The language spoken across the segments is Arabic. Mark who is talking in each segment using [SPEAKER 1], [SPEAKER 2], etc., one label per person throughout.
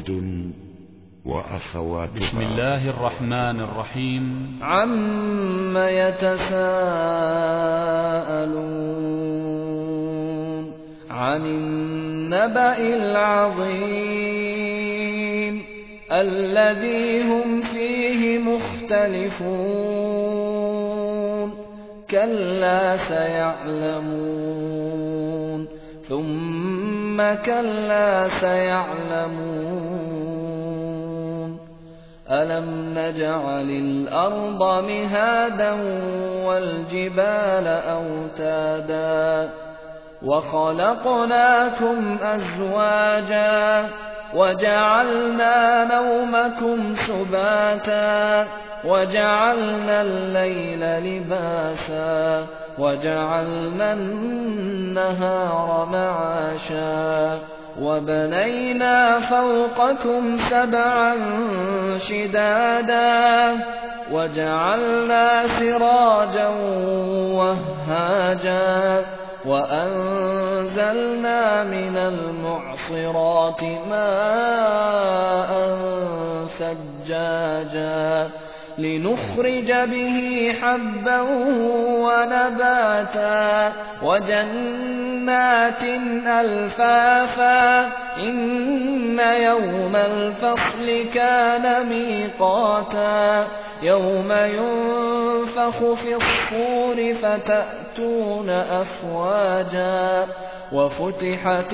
[SPEAKER 1] هود وأخواتها.
[SPEAKER 2] بسم الله الرحمن الرحيم.
[SPEAKER 3] عم يتساءلون عن النبأ العظيم الذي هم فيه مختلفون كلا سيعلمون ثم كلا سيعلمون ألم نجعل الأرض مهادا والجبال أوتادا وخلقناكم أزواجا وجعلنا نومكم سباتا وجعلنا الليل لباسا وجعلنا النهار معاشا وبنينا فوقكم سبعا شدادا وجعلنا سراجا وهاجا وأنزلنا من المعصرات ماء ثجاجا لنخرج به حبا ونباتا وجنات ألفافا إن يوم الفصل كان ميقاتا يوم ينفخ في الصور فتأتون أفواجا وفتحت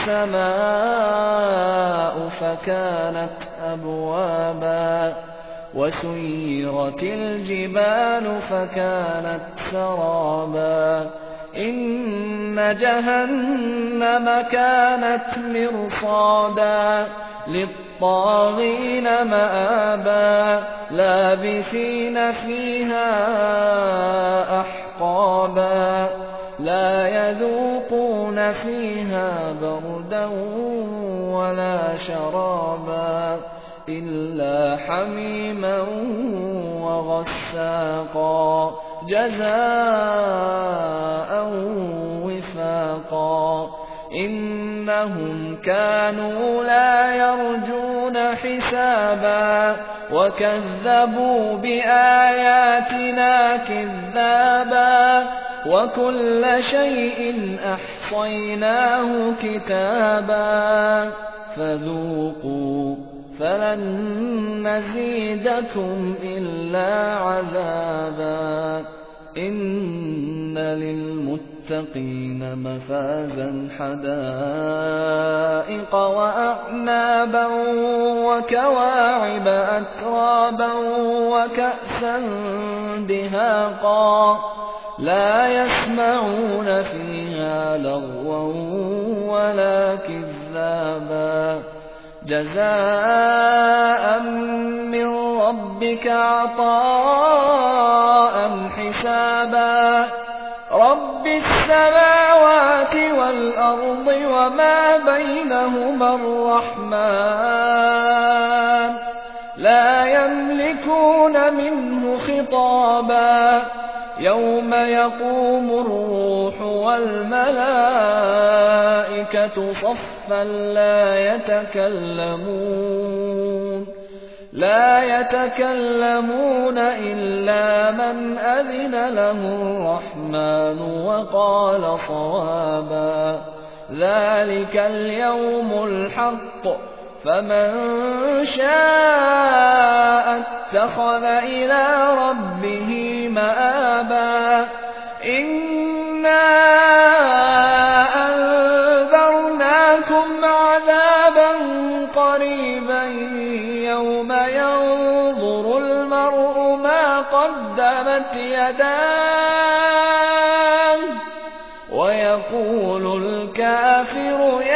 [SPEAKER 3] السماء فكانت أبوابا وسيرت الجبال فكانت سرابا إن جهنم كانت مرصادا للطاغين مآبا لابثين فيها أحقابا لا يذوقون فيها بردا ولا شرابا إلا حميما وغساقا جزاء وفاقا إنهم كانوا لا يرجون حسابا وكذبوا بآياتنا كذابا وكل شيء أحصيناه كتابا فذوقوا فلن نزيدكم إلا عذابا إن للمتقين مفازا حدائق وأعنابا وكواعب أترابا وكأسا دهاقا لا يسمعون فيها لغوا ولا كذابا جزاء من ربك عطاء حسابا رب السماوات والأرض وما بينهما الرحمن لا يملكون منه خطابا يوم يقوم الروح والملائكة صفا لا يتكلمون إلا من أذن له الرحمن وقال صوابا ذلك اليوم الحق فمن شاء اتخذ إلى ربه مآبا إنا أنذرناكم عذابا قريبا يوم ينظر المرء ما قدمت يداه ويقول الكافر